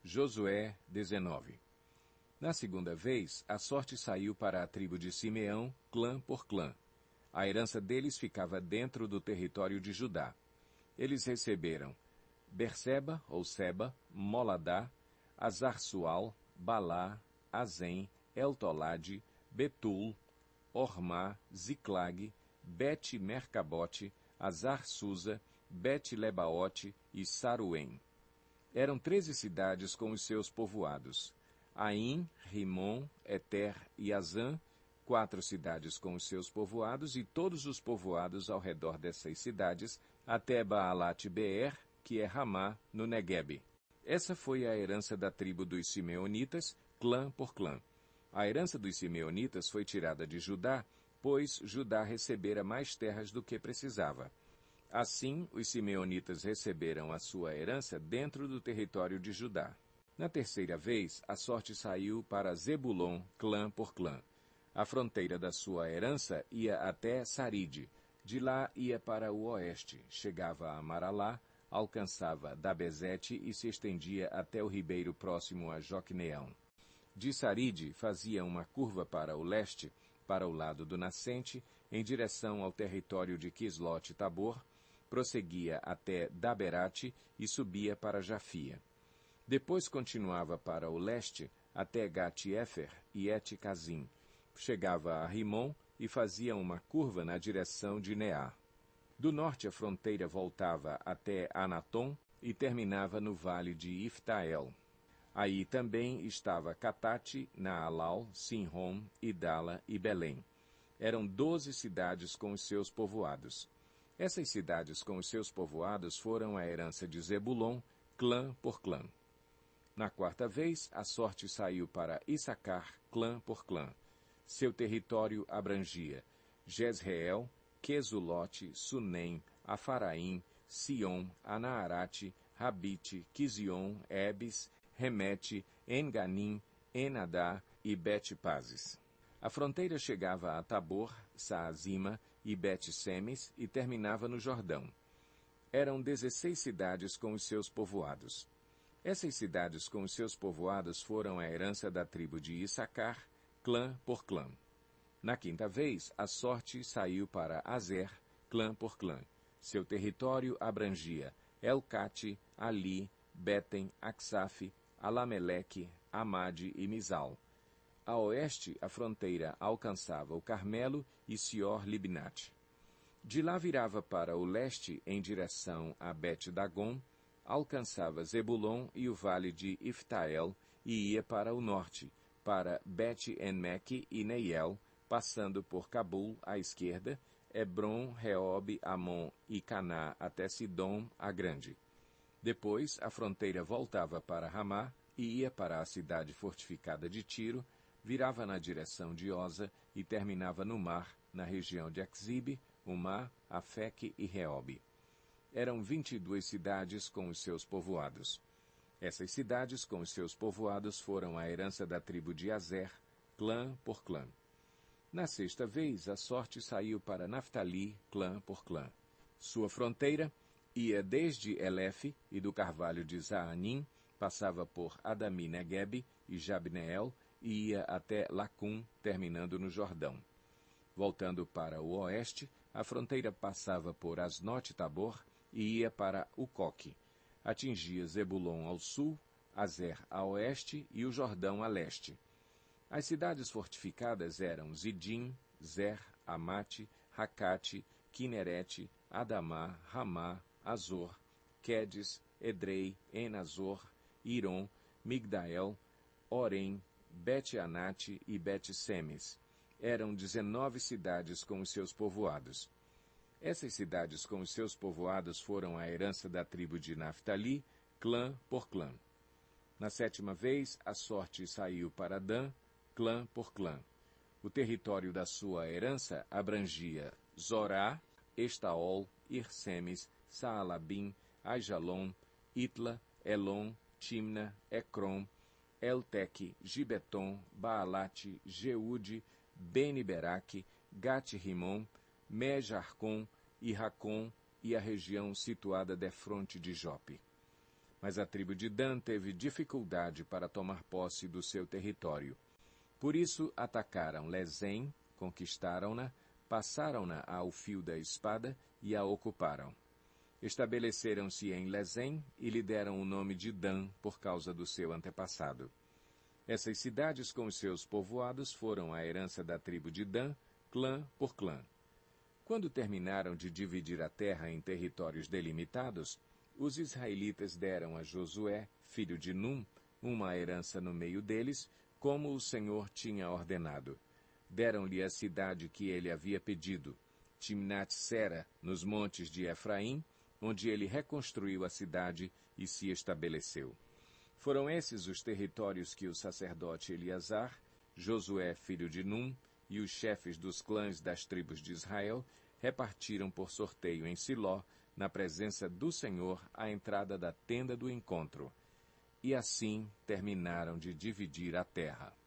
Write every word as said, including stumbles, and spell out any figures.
Josué dezenove. Na segunda vez, a sorte saiu para a tribo de Simeão, clã por clã. A herança deles ficava dentro do território de Judá. Eles receberam Berseba, ou Seba, Moladá, Azar-Sual, Balá, Azem, Eltolade, Betul, Ormá, Ziclag, Bet-Mercabote, Azar-Susa, Bet-Lebaote e Saruém. Eram treze cidades com os seus povoados. Aim, Rimon, Eter e Azã, quatro cidades com os seus povoados e todos os povoados ao redor dessas cidades, até Baalat-Beer, que é Ramá, no Neguebe. Essa foi a herança da tribo dos Simeonitas, clã por clã. A herança dos Simeonitas foi tirada de Judá, pois Judá recebera mais terras do que precisava. Assim, os Simeonitas receberam a sua herança dentro do território de Judá. Na terceira vez, a sorte saiu para Zebulon, clã por clã. A fronteira da sua herança ia até Saride. De lá ia para o oeste, chegava a Maralá, alcançava Dabezete e se estendia até o ribeiro próximo a Joqueneão. De Saride fazia uma curva para o leste, para o lado do nascente, em direção ao território de Quislote-Tabor, prosseguia até Daberate e subia para Jafia. Depois continuava para o leste até Gat-Efer e Et-Cazim. Chegava a Rimon e fazia uma curva na direção de Neá. Do norte a fronteira voltava até Anatom e terminava no vale de Iftael. Aí também estava Catate, Naalau, Sinrom, Idala e Belém. Eram doze cidades com os seus povoados. Essas cidades com os seus povoados foram a herança de Zebulon, clã por clã. Na quarta vez, a sorte saiu para Issacar, clã por clã. Seu território abrangia Jezreel, Quesulote, Sunem, Afaraim, Sion, Anaarate, Rabite, Quizion, Ebes, Remete, Enganim, Enadá e Bet-Pazes. A fronteira chegava a Tabor, Saazima e Bet-Semes e terminava no Jordão. Eram dezesseis cidades com os seus povoados. Essas cidades com os seus povoados foram a herança da tribo de Issacar, clã por clã. Na quinta vez, a sorte saiu para Azer, clã por clã. Seu território abrangia Elcate, Ali, Beten, Aksaf, Alameleque, Amade e Mizal. A oeste, a fronteira alcançava o Carmelo e Sior-Libnate. De lá virava para o leste, em direção a Bet-Dagon, alcançava Zebulon e o vale de Iftael e ia para o norte, para Bet-Enmeque e Neiel, passando por Cabul à esquerda, Hebron, Reob, Amon e Caná até Sidom, a Grande. Depois, a fronteira voltava para Ramá e ia para a cidade fortificada de Tiro, virava na direção de Oza e terminava no mar, na região de Axibe, Umá, Afeque e Reob. Eram vinte e duas cidades com os seus povoados. Essas cidades com os seus povoados foram a herança da tribo de Azer, clã por clã. Na sexta vez, a sorte saiu para Naftali, clã por clã. Sua fronteira ia desde Elefe e do carvalho de Zaanim, passava por Adami Neguebe e Jabneel e ia até Lacum, terminando no Jordão. Voltando para o oeste, a fronteira passava por Asnote-Tabor e ia para Ucoque. Atingia Zebulon ao sul, Azer a oeste e o Jordão a leste. As cidades fortificadas eram Zidim, Zer, Amate, Racate, Quinerete, Adamá, Ramá, Azor, Quedes, Edrei, Enazor, Iron, Migdael, Orem, Bet-Anate e Bet-Semes. Eram dezenove cidades com os seus povoados. Essas cidades com os seus povoados foram a herança da tribo de Naftali, clã por clã. Na sétima vez, a sorte saiu para Dan, clã por clã. O território da sua herança abrangia Zorá, Estaol, Irsemes, Saalabim, Aijalon, Itla, Elon, Timna, Ecrom, Elteque, Gibeton, Baalate, Jeude, Beni-Beraque, Gat-Rimon, Mejarcom, e Racom e a região situada defronte de Jope. mas a tribo de Dan teve dificuldade para tomar posse do seu território. Por isso atacaram Lezém, conquistaram-na, passaram-na ao fio da espada e a ocuparam. Estabeleceram-se em Lezém e lhe deram o nome de Dan por causa do seu antepassado. Essas cidades com os seus povoados foram a herança da tribo de Dan, clã por clã. Quando terminaram de dividir a terra em territórios delimitados, os israelitas deram a Josué, filho de Num, uma herança no meio deles, como o Senhor tinha ordenado. Deram-lhe a cidade que ele havia pedido, Timnat-Sera, nos montes de Efraim, onde ele reconstruiu a cidade e se estabeleceu. Foram esses os territórios que o sacerdote Eleazar, Josué, filho de Num, e os chefes dos clãs das tribos de Israel repartiram por sorteio em Siló, na presença do Senhor, à entrada da tenda do encontro. E assim terminaram de dividir a terra.